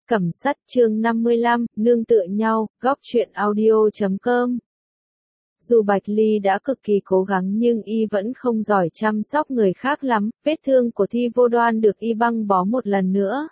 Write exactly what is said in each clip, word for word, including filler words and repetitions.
Cẩm Sắt chương năm mươi lăm, nương tựa nhau, góc truyện audio chấm com. Dù Bạch Ly đã cực kỳ cố gắng nhưng y vẫn không giỏi chăm sóc người khác lắm, vết thương của Thi Vô Đoan được y băng bó một lần nữa.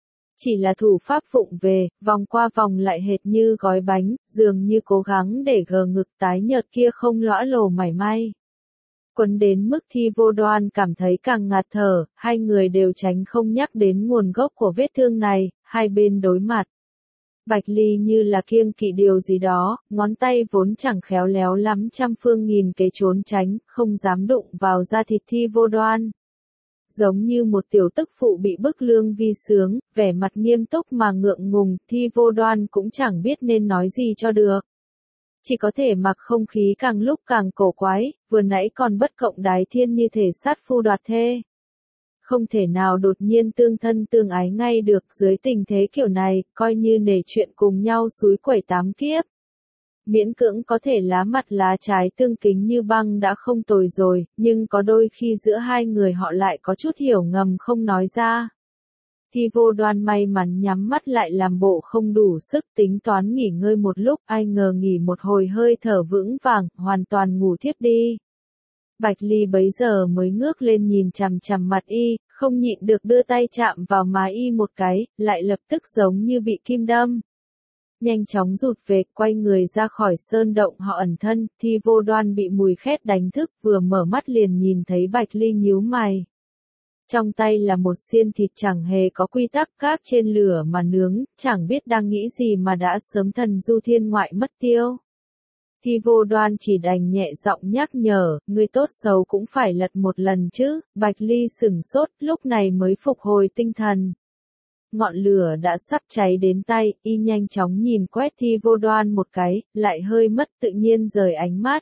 Chỉ là thủ pháp vụng về, vòng qua vòng lại hệt như gói bánh, dường như cố gắng để gờ ngực tái nhợt kia không lõa lồ mảy may. Quấn đến mức Thi Vô Đoan cảm thấy càng ngạt thở, hai người đều tránh không nhắc đến nguồn gốc của vết thương này, hai bên đối mặt. Bạch Ly như là kiêng kỵ điều gì đó, ngón tay vốn chẳng khéo léo lắm trăm phương nghìn kế trốn tránh, không dám đụng vào da thịt Thi Vô Đoan. Giống như một tiểu tức phụ bị bức lương vi sướng, vẻ mặt nghiêm túc mà ngượng ngùng, Thi Vô Đoan cũng chẳng biết nên nói gì cho được. Chỉ có thể mặc không khí càng lúc càng cổ quái, vừa nãy còn bất cộng đái thiên như thể sát phu đoạt thê. Không thể nào đột nhiên tương thân tương ái ngay được dưới tình thế kiểu này, coi như nể chuyện cùng nhau xúi quẩy tám kiếp. Miễn cưỡng có thể lá mặt lá trái tương kính như băng đã không tồi rồi, nhưng có đôi khi giữa hai người họ lại có chút hiểu ngầm không nói ra. Thi Vô Đoan may mắn nhắm mắt lại làm bộ không đủ sức tính toán nghỉ ngơi một lúc, ai ngờ nghỉ một hồi hơi thở vững vàng, hoàn toàn ngủ thiếp đi. Bạch Ly bấy giờ mới ngước lên nhìn chằm chằm mặt y, không nhịn được đưa tay chạm vào má y một cái, lại lập tức giống như bị kim đâm. Nhanh chóng rụt về, quay người ra khỏi sơn động họ ẩn thân, Thi Vô Đoan bị mùi khét đánh thức, vừa mở mắt liền nhìn thấy Bạch Ly nhíu mày. Trong tay là một xiên thịt chẳng hề có quy tắc gác trên lửa mà nướng, chẳng biết đang nghĩ gì mà đã sớm thần du thiên ngoại mất tiêu. Thi Vô Đoan chỉ đành nhẹ giọng nhắc nhở, người tốt xấu cũng phải lật một lần chứ, Bạch Ly sửng sốt, lúc này mới phục hồi tinh thần. Ngọn lửa đã sắp cháy đến tay, y nhanh chóng nhìn quét Thi Vô Đoan một cái, lại hơi mất tự nhiên rời ánh mắt.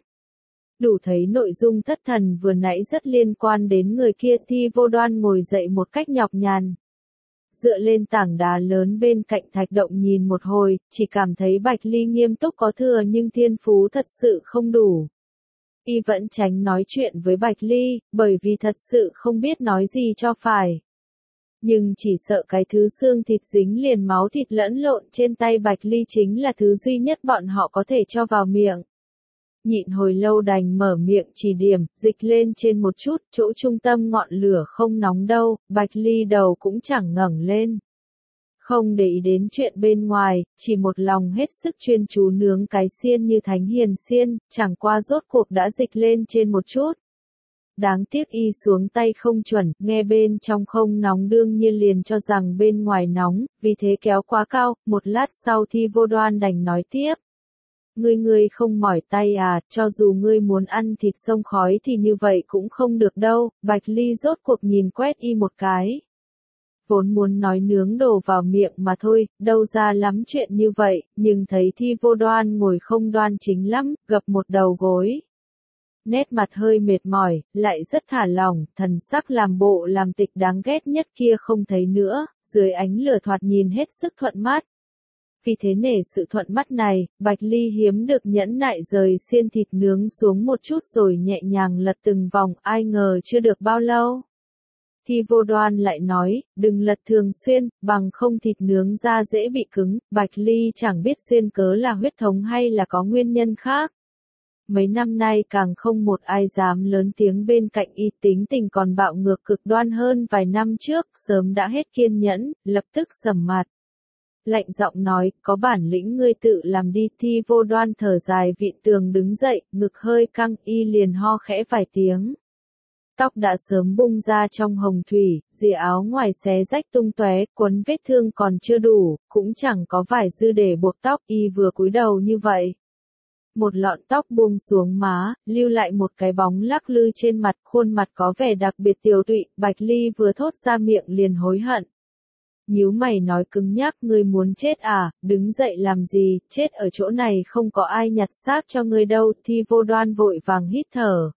Đủ thấy nội dung thất thần vừa nãy rất liên quan đến người kia. Thi Vô Đoan ngồi dậy một cách nhọc nhằn. Dựa lên tảng đá lớn bên cạnh thạch động nhìn một hồi, chỉ cảm thấy Bạch Ly nghiêm túc có thừa nhưng thiên phú thật sự không đủ. Y vẫn tránh nói chuyện với Bạch Ly, bởi vì thật sự không biết nói gì cho phải. Nhưng chỉ sợ cái thứ xương thịt dính liền máu thịt lẫn lộn trên tay Bạch Ly chính là thứ duy nhất bọn họ có thể cho vào miệng. Nhịn hồi lâu đành mở miệng chỉ điểm, dịch lên trên một chút, chỗ trung tâm ngọn lửa không nóng đâu, Bạch Ly đầu cũng chẳng ngẩng lên. Không để ý đến chuyện bên ngoài, chỉ một lòng hết sức chuyên chú nướng cái xiên như thánh hiền xiên, chẳng qua rốt cuộc đã dịch lên trên một chút. Đáng tiếc y xuống tay không chuẩn, nghe bên trong không nóng đương nhiên liền cho rằng bên ngoài nóng, vì thế kéo quá cao, một lát sau Thi Vô Đoan đành nói tiếp. Ngươi ngươi không mỏi tay à, cho dù ngươi muốn ăn thịt sông khói thì như vậy cũng không được đâu, Bạch Ly rốt cuộc nhìn quét y một cái. Vốn muốn nói nướng đồ vào miệng mà thôi, đâu ra lắm chuyện như vậy, nhưng thấy Thi Vô Đoan ngồi không đoan chính lắm, gập một đầu gối. Nét mặt hơi mệt mỏi, lại rất thả lỏng, thần sắc làm bộ làm tịch đáng ghét nhất kia không thấy nữa, dưới ánh lửa thoạt nhìn hết sức thuận mắt. Vì thế nể sự thuận mắt này, Bạch Ly hiếm được nhẫn nại rời xiên thịt nướng xuống một chút rồi nhẹ nhàng lật từng vòng, ai ngờ chưa được bao lâu. Thi Vô Đoan lại nói, đừng lật thường xuyên, bằng không thịt nướng ra dễ bị cứng, Bạch Ly chẳng biết xuyên cớ là huyết thống hay là có nguyên nhân khác. Mấy năm nay càng không một ai dám lớn tiếng bên cạnh y, tính tình còn bạo ngược cực đoan hơn vài năm trước, sớm đã hết kiên nhẫn, lập tức sầm mặt. Lạnh giọng nói, có bản lĩnh ngươi tự làm đi. Thi Vô Đoan thở dài vịn tường đứng dậy, ngực hơi căng, y liền ho khẽ vài tiếng. Tóc đã sớm bung ra trong hồng thủy, rìa áo ngoài xé rách tung tóe, quấn vết thương còn chưa đủ, cũng chẳng có vải dư để buộc tóc, y vừa cúi đầu như vậy. Một lọn tóc buông xuống má, lưu lại một cái bóng lắc lư trên mặt, khuôn mặt có vẻ đặc biệt tiều tụy, Bạch Ly vừa thốt ra miệng liền hối hận. Nhíu mày nói cứng nhắc, ngươi muốn chết à, đứng dậy làm gì, chết ở chỗ này không có ai nhặt xác cho ngươi đâu. Thi Vô Đoan vội vàng hít thở.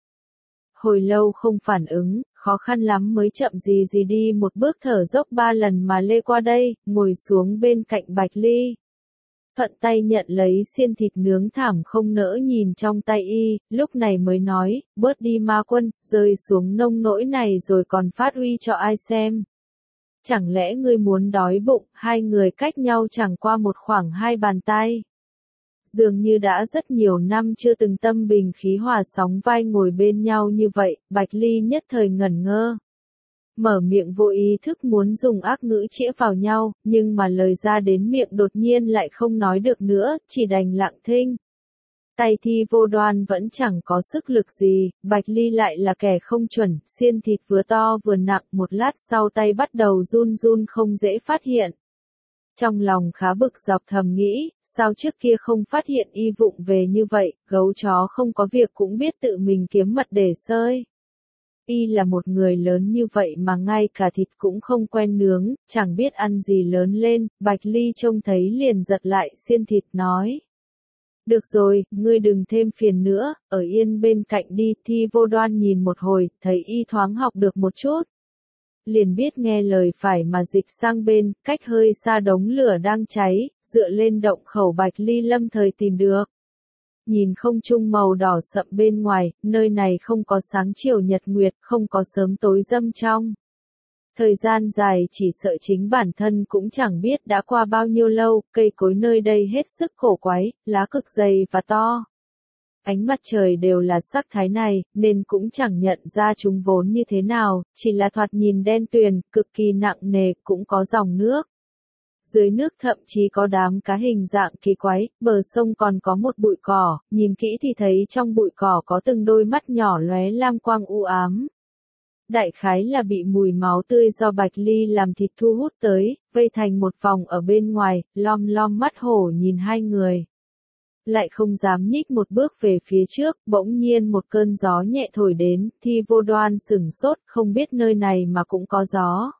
Hồi lâu không phản ứng, khó khăn lắm mới chậm gì gì đi một bước thở dốc ba lần mà lê qua đây, ngồi xuống bên cạnh Bạch Ly. Thuận tay nhận lấy xiên thịt nướng thảm không nỡ nhìn trong tay y, lúc này mới nói, bớt đi ma quân, rơi xuống nông nỗi này rồi còn phát uy cho ai xem. Chẳng lẽ ngươi muốn đói bụng, hai người cách nhau chẳng qua một khoảng hai bàn tay. Dường như đã rất nhiều năm chưa từng tâm bình khí hòa sóng vai ngồi bên nhau như vậy, Bạch Ly nhất thời ngẩn ngơ. Mở miệng vô ý thức muốn dùng ác ngữ chĩa vào nhau, nhưng mà lời ra đến miệng đột nhiên lại không nói được nữa, chỉ đành lặng thinh. Tay Thi Vô Đoan vẫn chẳng có sức lực gì, Bạch Ly lại là kẻ không chuẩn, xiên thịt vừa to vừa nặng, một lát sau tay bắt đầu run run không dễ phát hiện. Trong lòng khá bực dọc thầm nghĩ, sao trước kia không phát hiện y vụng về như vậy, gấu chó không có việc cũng biết tự mình kiếm mật để sơi. Y là một người lớn như vậy mà ngay cả thịt cũng không quen nướng, chẳng biết ăn gì lớn lên, Bạch Ly trông thấy liền giật lại xiên thịt nói. Được rồi, ngươi đừng thêm phiền nữa, ở yên bên cạnh đi. Thi Vô Đoan nhìn một hồi, thấy y thoáng học được một chút. Liền biết nghe lời phải mà dịch sang bên, cách hơi xa đống lửa đang cháy, dựa lên động khẩu Bạch Ly lâm thời tìm được. Nhìn không trung màu đỏ sậm bên ngoài, nơi này không có sáng chiều nhật nguyệt, không có sớm tối râm trong. Thời gian dài chỉ sợ chính bản thân cũng chẳng biết đã qua bao nhiêu lâu, cây cối nơi đây hết sức cổ quái, lá cực dày và to. Ánh mặt trời đều là sắc thái này, nên cũng chẳng nhận ra chúng vốn như thế nào, chỉ là thoạt nhìn đen tuyền, cực kỳ nặng nề, cũng có dòng nước. Dưới nước thậm chí có đám cá hình dạng kỳ quái, bờ sông còn có một bụi cỏ, nhìn kỹ thì thấy trong bụi cỏ có từng đôi mắt nhỏ lóe lam quang u ám. Đại khái là bị mùi máu tươi do Bạch Ly làm thịt thu hút tới, vây thành một vòng ở bên ngoài, lom lom mắt hổ nhìn hai người. Lại không dám nhích một bước về phía trước, bỗng nhiên một cơn gió nhẹ thổi đến, Thi Vô Đoan sửng sốt, không biết nơi này mà cũng có gió.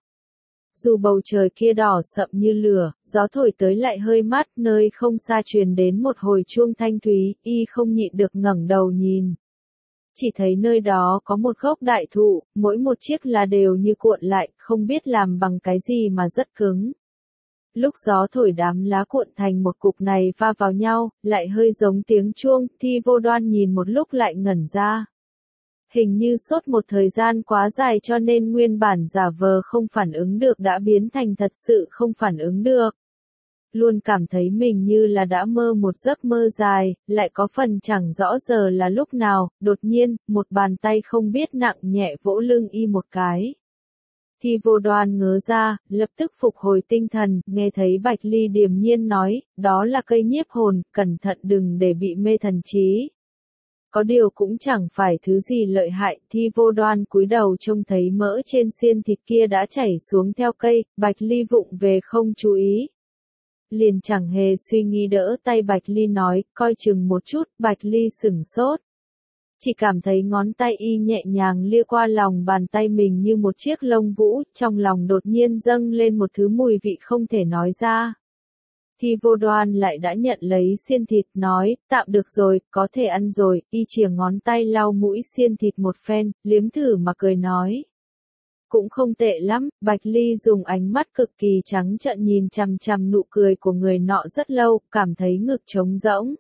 Dù bầu trời kia đỏ sậm như lửa, gió thổi tới lại hơi mát, nơi không xa truyền đến một hồi chuông thanh thúy, y không nhịn được ngẩng đầu nhìn. Chỉ thấy nơi đó có một gốc đại thụ, mỗi một chiếc lá đều như cuộn lại, không biết làm bằng cái gì mà rất cứng. Lúc gió thổi đám lá cuộn thành một cục này va vào nhau, lại hơi giống tiếng chuông, Thi Vô Đoan nhìn một lúc lại ngẩn ra. Hình như sốt một thời gian quá dài cho nên nguyên bản giả vờ không phản ứng được đã biến thành thật sự không phản ứng được. Luôn cảm thấy mình như là đã mơ một giấc mơ dài, lại có phần chẳng rõ giờ là lúc nào, đột nhiên, một bàn tay không biết nặng nhẹ vỗ lưng y một cái. Thi Vô Đoan ngớ ra, lập tức phục hồi tinh thần, nghe thấy Bạch Ly điềm nhiên nói, đó là cây nhiếp hồn, cẩn thận đừng để bị mê thần trí. Có điều cũng chẳng phải thứ gì lợi hại, Thi Vô Đoan cúi đầu trông thấy mỡ trên xiên thịt kia đã chảy xuống theo cây, Bạch Ly vụng về không chú ý. Liền chẳng hề suy nghĩ đỡ tay Bạch Ly nói, coi chừng một chút, Bạch Ly sửng sốt. Chỉ cảm thấy ngón tay y nhẹ nhàng lia qua lòng bàn tay mình như một chiếc lông vũ, trong lòng đột nhiên dâng lên một thứ mùi vị không thể nói ra. Thi Vô Đoan lại đã nhận lấy xiên thịt nói, tạm được rồi, có thể ăn rồi, y chìa ngón tay lau mũi xiên thịt một phen, liếm thử mà cười nói. Cũng không tệ lắm, Bạch Ly dùng ánh mắt cực kỳ trắng trợn nhìn chằm chằm nụ cười của người nọ rất lâu, cảm thấy ngực trống rỗng.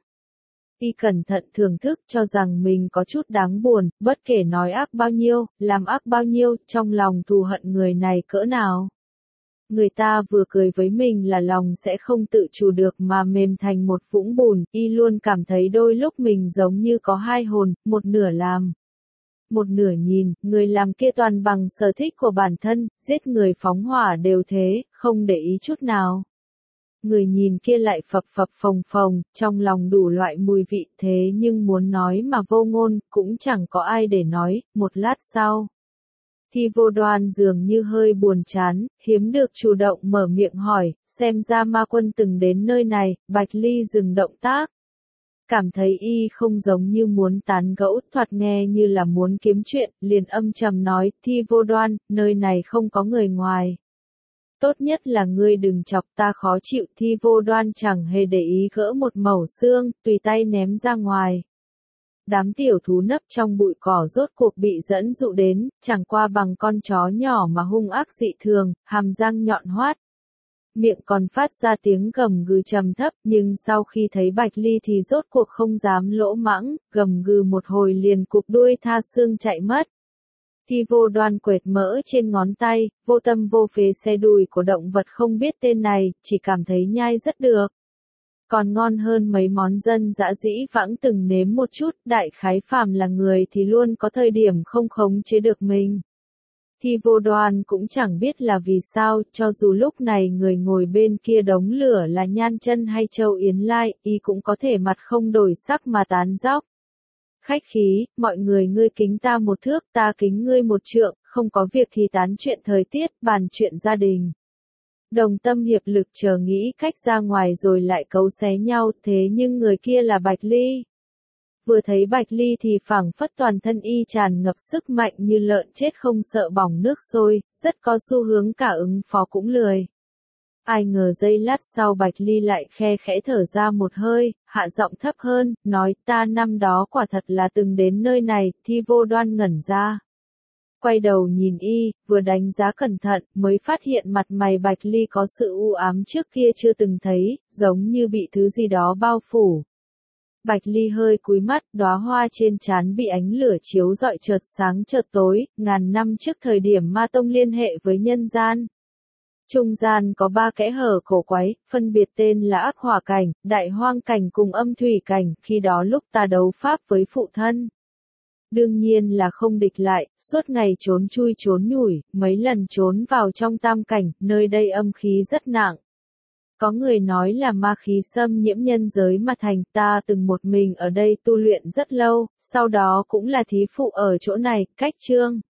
Y cẩn thận thưởng thức cho rằng mình có chút đáng buồn, bất kể nói ác bao nhiêu, làm ác bao nhiêu, trong lòng thù hận người này cỡ nào. Người ta vừa cười với mình là lòng sẽ không tự chủ được mà mềm thành một vũng bùn, y luôn cảm thấy đôi lúc mình giống như có hai hồn, một nửa làm. Một nửa nhìn, người làm kia toàn bằng sở thích của bản thân, giết người phóng hỏa đều thế, không để ý chút nào. Người nhìn kia lại phập phập phồng phồng, trong lòng đủ loại mùi vị thế nhưng muốn nói mà vô ngôn, cũng chẳng có ai để nói, một lát sau. Thi Vô Đoan dường như hơi buồn chán, hiếm được chủ động mở miệng hỏi, xem ra ma quân từng đến nơi này, Bạch Ly dừng động tác. Cảm thấy y không giống như muốn tán gẫu, thoạt nghe như là muốn kiếm chuyện, liền âm trầm nói, Thi Vô Đoan, nơi này không có người ngoài. Tốt nhất là ngươi đừng chọc ta khó chịu. Thi Vô Đoan chẳng hề để ý gỡ một mẩu xương, tùy tay ném ra ngoài. Đám tiểu thú nấp trong bụi cỏ rốt cuộc bị dẫn dụ đến, chẳng qua bằng con chó nhỏ mà hung ác dị thường, hàm răng nhọn hoắt. Miệng còn phát ra tiếng gầm gừ trầm thấp, nhưng sau khi thấy Bạch Ly thì rốt cuộc không dám lỗ mãng, gầm gừ một hồi liền cụp đuôi tha xương chạy mất. Thi Vô Đoan quệt mỡ trên ngón tay, vô tâm vô phế xe đùi của động vật không biết tên này, chỉ cảm thấy nhai rất được. Còn ngon hơn mấy món dân dã dĩ vãng từng nếm một chút, đại khái phàm là người thì luôn có thời điểm không khống chế được mình. Thi Vô Đoan cũng chẳng biết là vì sao, cho dù lúc này người ngồi bên kia đống lửa là Nhan Chân hay Châu Yến Lai, y cũng có thể mặt không đổi sắc mà tán dóc. Khách khí, mọi người ngươi kính ta một thước, ta kính ngươi một trượng, không có việc thì tán chuyện thời tiết, bàn chuyện gia đình. Đồng tâm hiệp lực chờ nghĩ cách ra ngoài rồi lại cấu xé nhau, thế nhưng người kia là Bạch Ly. Vừa thấy Bạch Ly thì phảng phất toàn thân y tràn ngập sức mạnh như lợn chết không sợ bỏng nước sôi, rất có xu hướng cả ứng phó cũng lười. Ai ngờ giây lát sau Bạch Ly lại khe khẽ thở ra một hơi, hạ giọng thấp hơn, nói ta năm đó quả thật là từng đến nơi này. Thi Vô Đoan ngẩn ra. Quay đầu nhìn y, vừa đánh giá cẩn thận, mới phát hiện mặt mày Bạch Ly có sự u ám trước kia chưa từng thấy, giống như bị thứ gì đó bao phủ. Bạch Ly hơi cúi mắt, đóa hoa trên trán bị ánh lửa chiếu rọi chợt sáng chợt tối, ngàn năm trước thời điểm Ma Tông liên hệ với nhân gian. Trung gian có ba kẽ hở cổ quái, phân biệt tên là Ác Hỏa Cảnh, Đại Hoang Cảnh cùng Âm Thủy Cảnh, khi đó lúc ta đấu pháp với phụ thân. Đương nhiên là không địch lại, suốt ngày trốn chui trốn nhủi, mấy lần trốn vào trong tam cảnh, nơi đây âm khí rất nặng. Có người nói là ma khí xâm nhiễm nhân giới mà thành, ta từng một mình ở đây tu luyện rất lâu, sau đó cũng là thí phụ ở chỗ này, cách Trương